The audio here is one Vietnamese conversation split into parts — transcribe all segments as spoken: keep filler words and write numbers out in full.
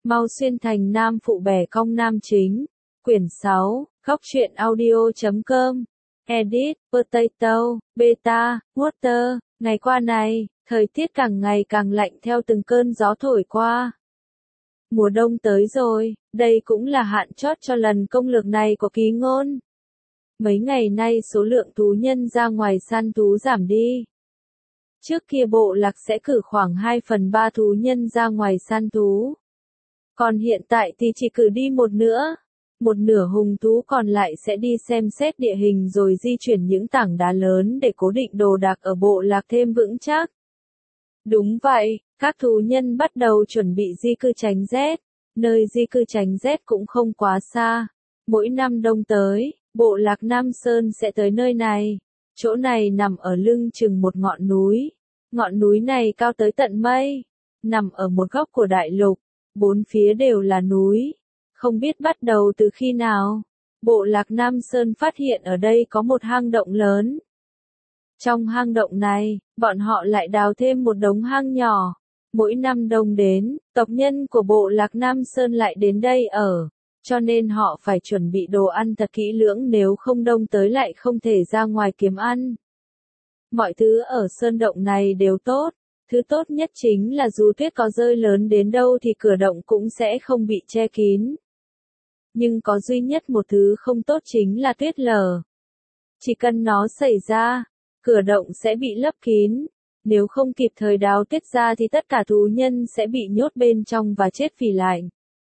Mau xuyên thành nam phụ bè cong nam chính. Quyển sáu, góc truyện audio chấm com. Edit, Potato, Beta, Water. Ngày qua này, thời tiết càng ngày càng lạnh theo từng cơn gió thổi qua. Mùa đông tới rồi, đây cũng là hạn chót cho lần công lược này của Ký Ngôn. Mấy ngày nay số lượng thú nhân ra ngoài săn thú giảm đi. Trước kia bộ lạc sẽ cử khoảng hai phần ba thú nhân ra ngoài săn thú. Còn hiện tại thì chỉ cử đi một nữa. Một nửa hùng thú còn lại sẽ đi xem xét địa hình rồi di chuyển những tảng đá lớn để cố định đồ đạc ở bộ lạc thêm vững chắc. Đúng vậy, các thú nhân bắt đầu chuẩn bị di cư tránh rét. Nơi di cư tránh rét cũng không quá xa. Mỗi năm đông tới, bộ lạc Nam Sơn sẽ tới nơi này. Chỗ này nằm ở lưng chừng một ngọn núi. Ngọn núi này cao tới tận mây. Nằm ở một góc của đại lục. Bốn phía đều là núi. Không biết bắt đầu từ khi nào, bộ lạc Nam Sơn phát hiện ở đây có một hang động lớn. Trong hang động này, bọn họ lại đào thêm một đống hang nhỏ. Mỗi năm đông đến, tộc nhân của bộ lạc Nam Sơn lại đến đây ở. Cho nên họ phải chuẩn bị đồ ăn thật kỹ lưỡng, nếu không đông tới lại không thể ra ngoài kiếm ăn. Mọi thứ ở sơn động này đều tốt. Thứ tốt nhất chính là dù tuyết có rơi lớn đến đâu thì cửa động cũng sẽ không bị che kín. Nhưng có duy nhất một thứ không tốt chính là tuyết lở. Chỉ cần nó xảy ra, cửa động sẽ bị lấp kín. Nếu không kịp thời đào tuyết ra thì tất cả thú nhân sẽ bị nhốt bên trong và chết vì lạnh.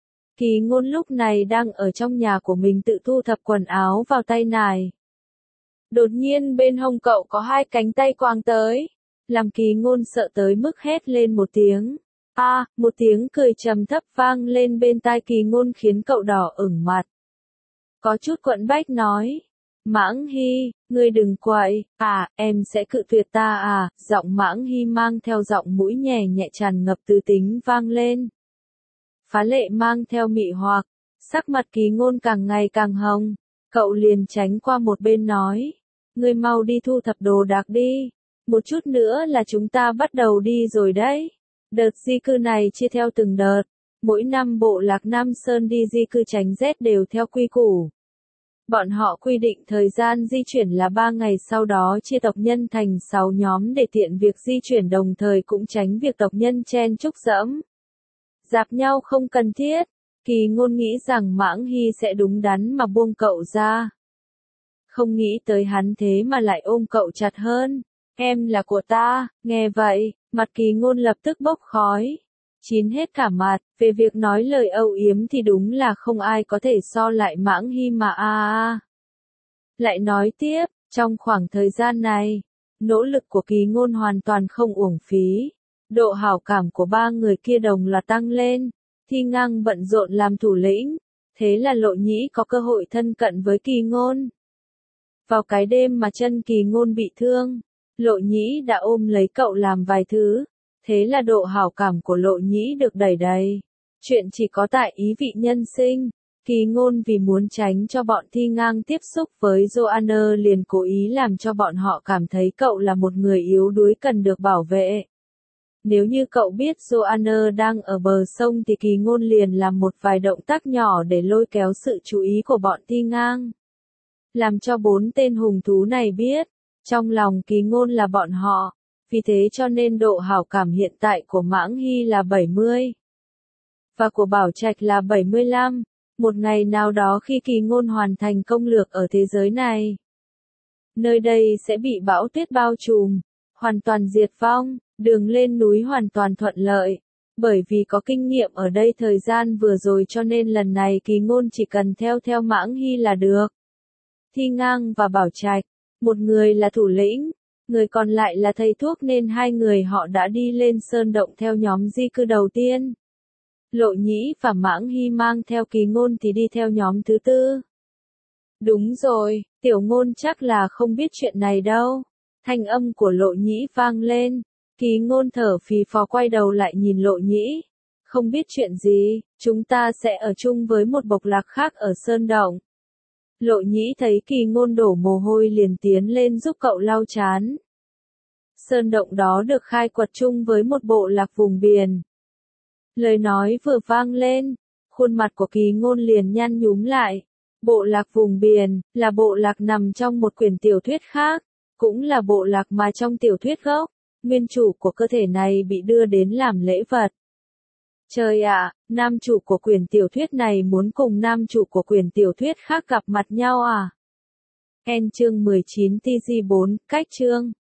Ký Ngôn lúc này đang ở trong nhà của mình tự thu thập quần áo vào tay nải. Đột nhiên bên hông cậu có hai cánh tay quàng tới. Làm Ký Ngôn sợ tới mức hét lên một tiếng. A, à, một tiếng cười trầm thấp vang lên bên tai Ký Ngôn khiến cậu đỏ ửng mặt. Có chút quẫn bách nói. Mãng Hy, ngươi đừng quậy, à, em sẽ cự tuyệt ta à, giọng Mãng Hy mang theo giọng mũi nhẹ nhẹ tràn ngập tư tính vang lên. Phá Lệ mang theo mị hoặc, sắc mặt Ký Ngôn càng ngày càng hồng, cậu liền tránh qua một bên nói. Ngươi mau đi thu thập đồ đạc đi. Một chút nữa là chúng ta bắt đầu đi rồi đấy. Đợt di cư này chia theo từng đợt. Mỗi năm bộ lạc Nam Sơn đi di cư tránh rét đều theo quy củ. Bọn họ quy định thời gian di chuyển là ba ngày, sau đó chia tộc nhân thành sáu nhóm để tiện việc di chuyển, đồng thời cũng tránh việc tộc nhân chen chúc dẫm dạp nhau không cần thiết. Ký Ngôn nghĩ rằng Mãng Hy sẽ đúng đắn mà buông cậu ra. Không nghĩ tới hắn thế mà lại ôm cậu chặt hơn. Em là của ta, nghe vậy, mặt Ký Ngôn lập tức bốc khói. Chín hết cả mặt, về việc nói lời âu yếm thì đúng là không ai có thể so lại Mãng Hy mà a a. Lại nói tiếp, trong khoảng thời gian này, nỗ lực của Ký Ngôn hoàn toàn không uổng phí. Độ hảo cảm của ba người kia đồng loạt tăng lên. Thi Ngang bận rộn làm thủ lĩnh, thế là Lộ Nhĩ có cơ hội thân cận với Ký Ngôn. Vào cái đêm mà chân Ký Ngôn bị thương, Lộ Nhĩ đã ôm lấy cậu làm vài thứ, thế là độ hảo cảm của Lộ Nhĩ được đẩy đầy. Chuyện chỉ có tại ý vị nhân sinh, Ký Ngôn vì muốn tránh cho bọn Thi Ngang tiếp xúc với Joanna liền cố ý làm cho bọn họ cảm thấy cậu là một người yếu đuối cần được bảo vệ. Nếu như cậu biết Joanna đang ở bờ sông thì Ký Ngôn liền làm một vài động tác nhỏ để lôi kéo sự chú ý của bọn Thi Ngang. Làm cho bốn tên hùng thú này biết, trong lòng Ký Ngôn là bọn họ, vì thế cho nên độ hảo cảm hiện tại của Mãng Hy là bảy mươi. Và của Bảo Trạch là bảy mươi lăm, một ngày nào đó khi Ký Ngôn hoàn thành công lược ở thế giới này. Nơi đây sẽ bị bão tuyết bao trùm, hoàn toàn diệt vong, đường lên núi hoàn toàn thuận lợi. Bởi vì có kinh nghiệm ở đây thời gian vừa rồi cho nên lần này Ký Ngôn chỉ cần theo theo Mãng Hy là được. Thi Ngang và Bảo Trạch, một người là thủ lĩnh, người còn lại là thầy thuốc nên hai người họ đã đi lên sơn động theo nhóm di cư đầu tiên. Lộ Nhĩ và Mãng Hy mang theo Ký Ngôn thì đi theo nhóm thứ tư. Đúng rồi, Tiểu Ngôn chắc là không biết chuyện này đâu. Thanh âm của Lộ Nhĩ vang lên. Ký Ngôn thở phì phò quay đầu lại nhìn Lộ Nhĩ. Không biết chuyện gì, chúng ta sẽ ở chung với một bộc lạc khác ở sơn động. Lộ Nhĩ thấy Ký Ngôn đổ mồ hôi liền tiến lên giúp cậu lau trán. Sơn động đó được khai quật chung với một bộ lạc vùng biển. Lời nói vừa vang lên, khuôn mặt của Kỳ Ngôn liền nhăn nhúm lại. Bộ lạc vùng biển, là bộ lạc nằm trong một quyển tiểu thuyết khác, cũng là bộ lạc mà trong tiểu thuyết gốc, nguyên chủ của cơ thể này bị đưa đến làm lễ vật. Trời ạ, nam chủ của quyển tiểu thuyết này muốn cùng nam chủ của quyển tiểu thuyết khác gặp mặt nhau à? End chương mười chín T G bốn, cách chương.